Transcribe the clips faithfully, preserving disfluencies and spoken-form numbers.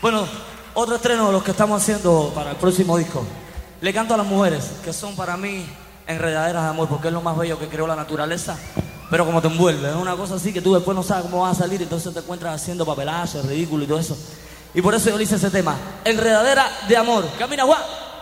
Bueno, otro estreno de los que estamos haciendo para el próximo disco. Le canto a las mujeres, que son para mí enredaderas de amor, porque es lo más bello que creó la naturaleza, pero como te envuelve, es una cosa así que tú después no sabes cómo vas a salir, entonces te encuentras haciendo papelazo, ridículo y todo eso. Y por eso yo le hice ese tema, Enredadera de Amor. Camina, Juan.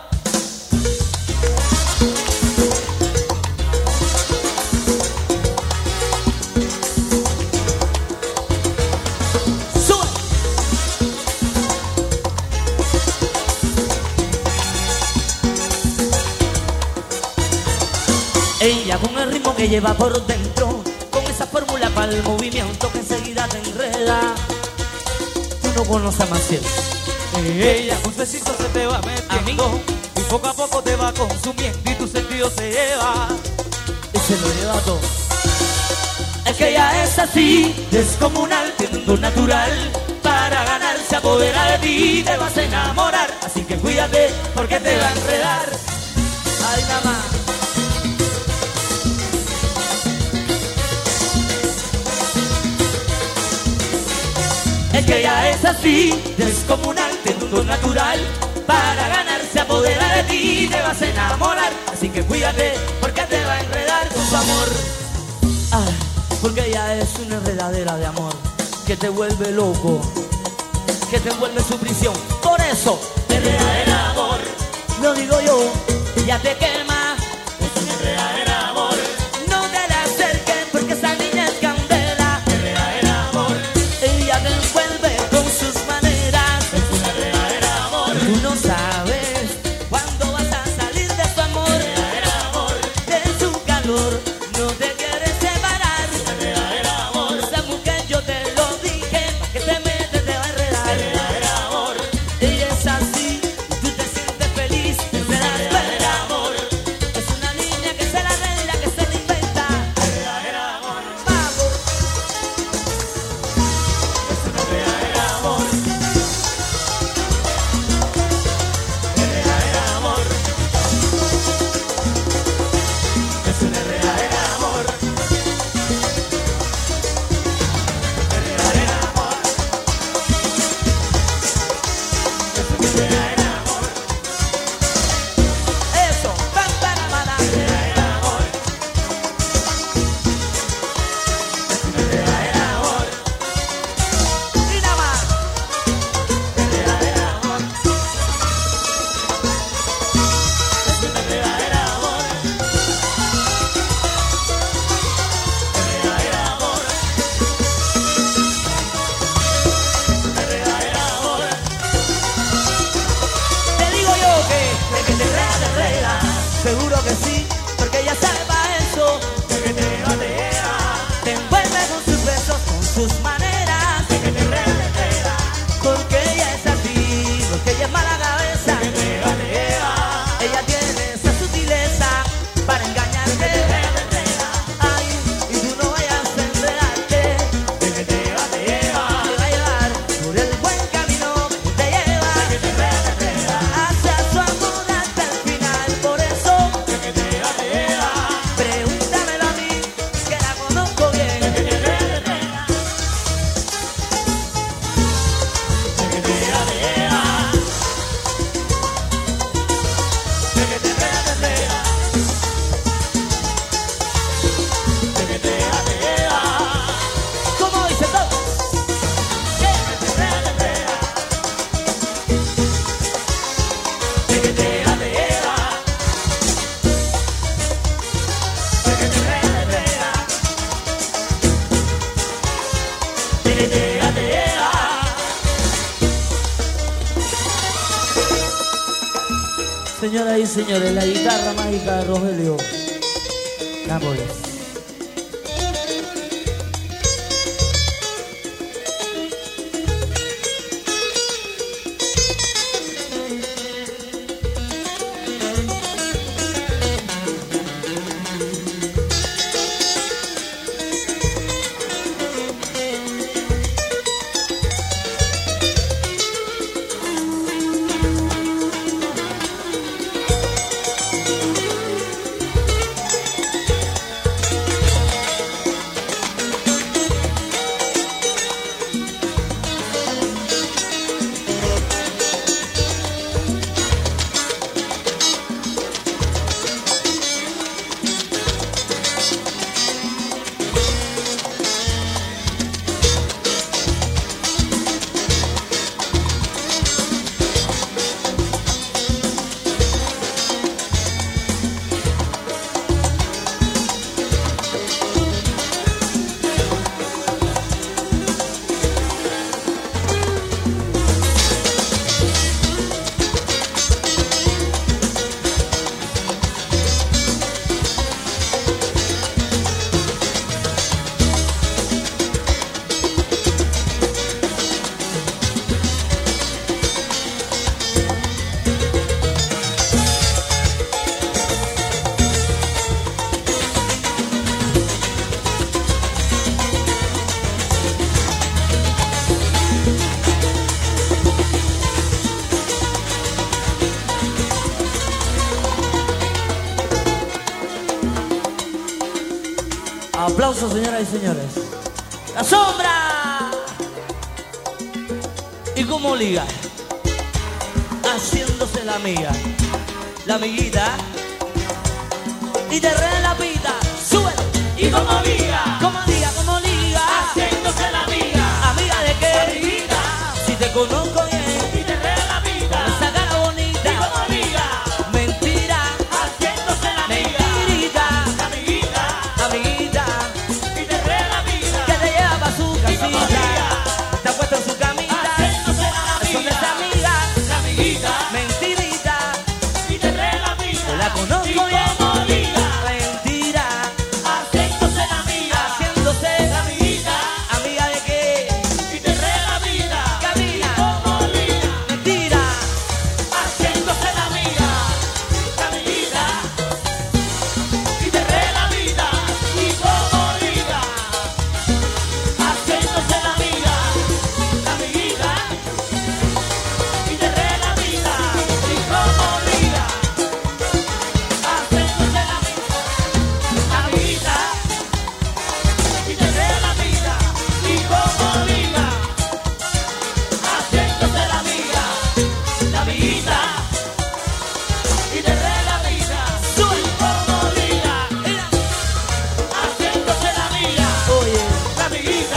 Ella con el ritmo que lleva por dentro, con esa fórmula para el movimiento que enseguida te enreda. Tú no conoces a Maciel. Ella con besitos se te va metiendo y poco a poco te va consumiendo y tu sentido se lleva y se lo lleva todo. Es que ella es así, descomunal, tiene un don natural. Para ganar se apodera de ti, te vas a enamorar. Así que cuídate porque te va a enredar. Ay, nada más. Es que ella es así, descomunal, tiene un don natural. Para ganar se apodera de ti, te vas a enamorar. Así que cuídate, porque te va a enredar con su amor. Ay, porque ella es una enredadera de amor, que te vuelve loco, que te envuelve en su prisión. Por eso, enredadera de amor, lo digo yo, ya te quema. Es una enredadera de amor. No te la acerques porque esa niña es candela. Enredadera de amor. Ella te envuelve con sus maneras. Es una enredadera de amor. Tú no sabes cuándo vas a salir de su amor. Enredadera de amor. De su calor no te quieres separar. Es una enredadera de amor. Esa mujer yo te lo dije, pa' que te metes te va a enredar. Enredadera de amor. Ella es así, tú te sientes feliz, te das cuenta. Amor. Es una niña que se la arregla, que se la inventa. Enredadera de amor. Vamos. Es una enredadera de amor. Enredadera de amor. Es una enredadera de amor. Enredadera de amor. Es una enredadera de amor. Eso, pam, para, para. Enredadera de amor. Es una enredadera de amor. Y nada más. Enredadera de amor. Es una enredadera de amor. Enredadera de amor. Enredadera de amor. Te digo yo que, De que te enreda, te enreda. seguro que sí, porque ella sabe para eso. De que te lleva, te lleva. Te envuelve con sus besos, con sus maneras. De que te enreda, te enreda. Porque ella es así, porque ella es mala cabeza. De que te lleva, te lleva. Ella tiene esa sutileza para engañarte. De que te enreda, te enreda. Ay, y tú no vayas a enredarte. De que te lleva, te lleva. Te va a llevar por el buen camino que te lleva De que te enreda, te enreda. hacia su amor hasta el final. Por eso, De que te lleva, te lleva. pregúntamelo a mí, que la conozco bien. De que te enreda, te enreda. De que te lleva, te lleva. De que te enreda, te enreda. De que te lleva, te lleva. ¿Cómo dice todo? De que te enreda, te enreda. De que te lleva, te lleva. De que te enreda, te enreda. De que te lleva, te lleva. Señoras y señores, la guitarra mágica de Rogelio Nápoles. Aplausos, señoras y señores. ¡La sombra! ¿Y cómo liga? Haciéndose la amiga, la amiguita. Y te re la pita, súbelo. ¿Y cómo liga? ¿Cómo liga? ¿Cómo liga? Haciéndose la amiga. ¿Amiga de qué? Amiguita. Si te conozco bien. Y te re la vida. Esa cara bonita. ¿Y cómo liga? Mentira. Haciéndose la amiga. Mentirita. La amiguita. Amiguita. Y te re la vida. Que te lleva pa' su ¿Y cómo casita. liga? Te ha puesto en su camita. Haciéndose la Son esa amiga. amiga. La amiguita. Mentirita. Y te re la vida. Yo la conozco ¿Y bien. cómo liga? Mentira. Haciéndose la amiga. Haciéndose La amiguita. amiga de qué. Y te re la vida. Camina. ¿Y cómo liga? Mentira. Haciéndose la amiga. La amiguita. Y te re la vida. ¿Y cómo liga? Haciéndose la amiga. La amiguita. Y te re la vida. ¿Y cómo liga? Haciéndose la amiga. La amiguita. Y te re la vida. ¿Y cómo liga? Haciéndose la amiga. La amiguita. Y te re la vida. Soy. ¿Y cómo liga? Mira. Haciéndose la amiga. Oye. La amiguita.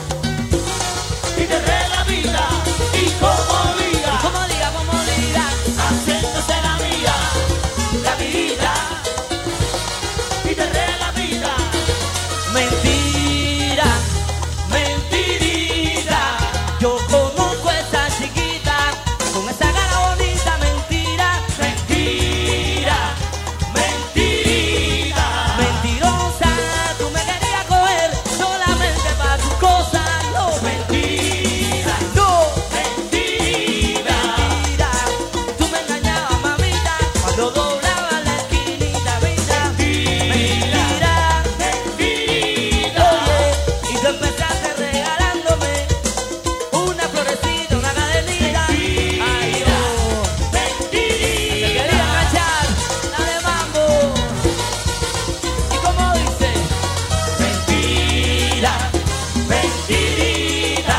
Y te re la vida. ¿Y cómo liga? ¿Cómo liga? ¿Cómo liga? Haciéndose la amiga. La amiguita. Y te re la vida. Mentira. Mentirita. Yo conozco a esa chiquita con esa cara bonita. Mentira. Mentira. Mentirita. Mentirosa. Tú me querías coger solamente para tus cosas. No. Mentira. No. Mentira. Mentira. Tú me engañabas, mamita, cuando doblaba la esquinita. Mentira. Mentira. Mentirita. Oye, y tú empezaste regalándome una florecita, una cadenita. Ay, oh, te quería enganchar, dale mambo. ¿Y cómo dice? Mentira. Mentirita.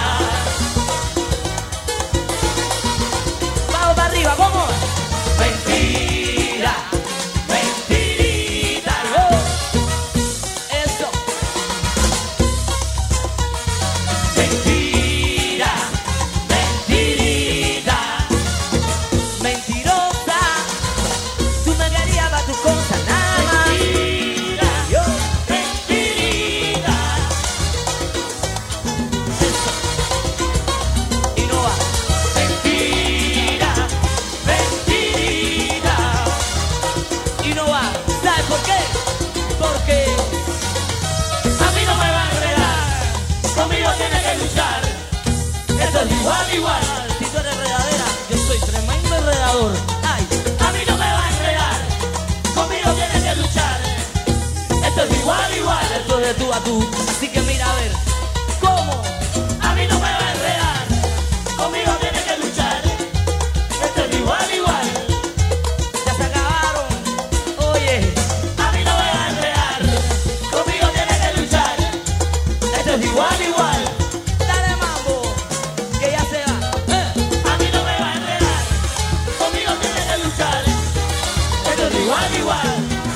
Vamos para arriba, ¿cómo? Mentira. Mentirita. Oh, eso. Mentira. Mentirita. Mentirosa, tú me querías para tus cosas, nada más. Mentira. Yo, Mentirita. y no va. Mentira. Mentirita. Y no va. ¿Sabes por qué? Porque A mí no me va a enredar. Conmigo tiene que luchar. Esto es igual, igual. si tú eres enredadera, yo soy tremendo enredador. Ay, A mí no me va a enredar. Conmigo tiene que luchar. Esto es igual, igual. esto es de tú a tú. Así que mira a ver, ¿cómo? A mí no me va a enredar. Conmigo tiene que luchar. Esto es igual, igual. Ya se acabaron. Oye, A mí no me va a enredar. Conmigo tiene que luchar. Esto es igual, igual. dale mambo, que ya se va. Eh, A mí no me va a enredar. Conmigo tiene que luchar. Esto es igual, igual.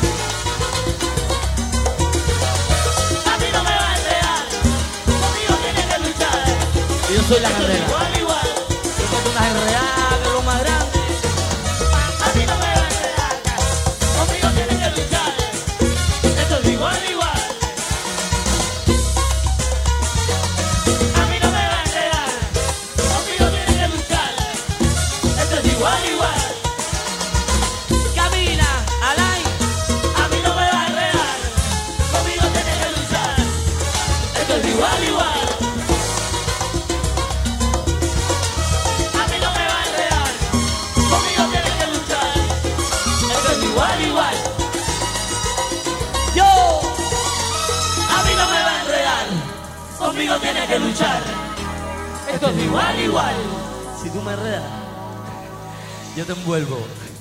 A mí no me va a enredar. Conmigo tiene que luchar. y yo soy la Esto es candela. igual, igual. Yo tengo unas enredadas que lo más grande. A mí no me va a enredar. Conmigo tiene que luchar. Esto es igual, igual. A mí no me va a enredar. Conmigo tiene que luchar. Esto es igual, igual. Camina, Alain. A mí no me va a enredar. Conmigo tiene que luchar. Esto es igual, igual. A mí no me va a enredar. Conmigo tiene que luchar. Esto es igual, igual. Yo, A mí no me va a enredar. Conmigo tiene que luchar. Esto es igual, igual. si tú me enredas, yo te envuelvo.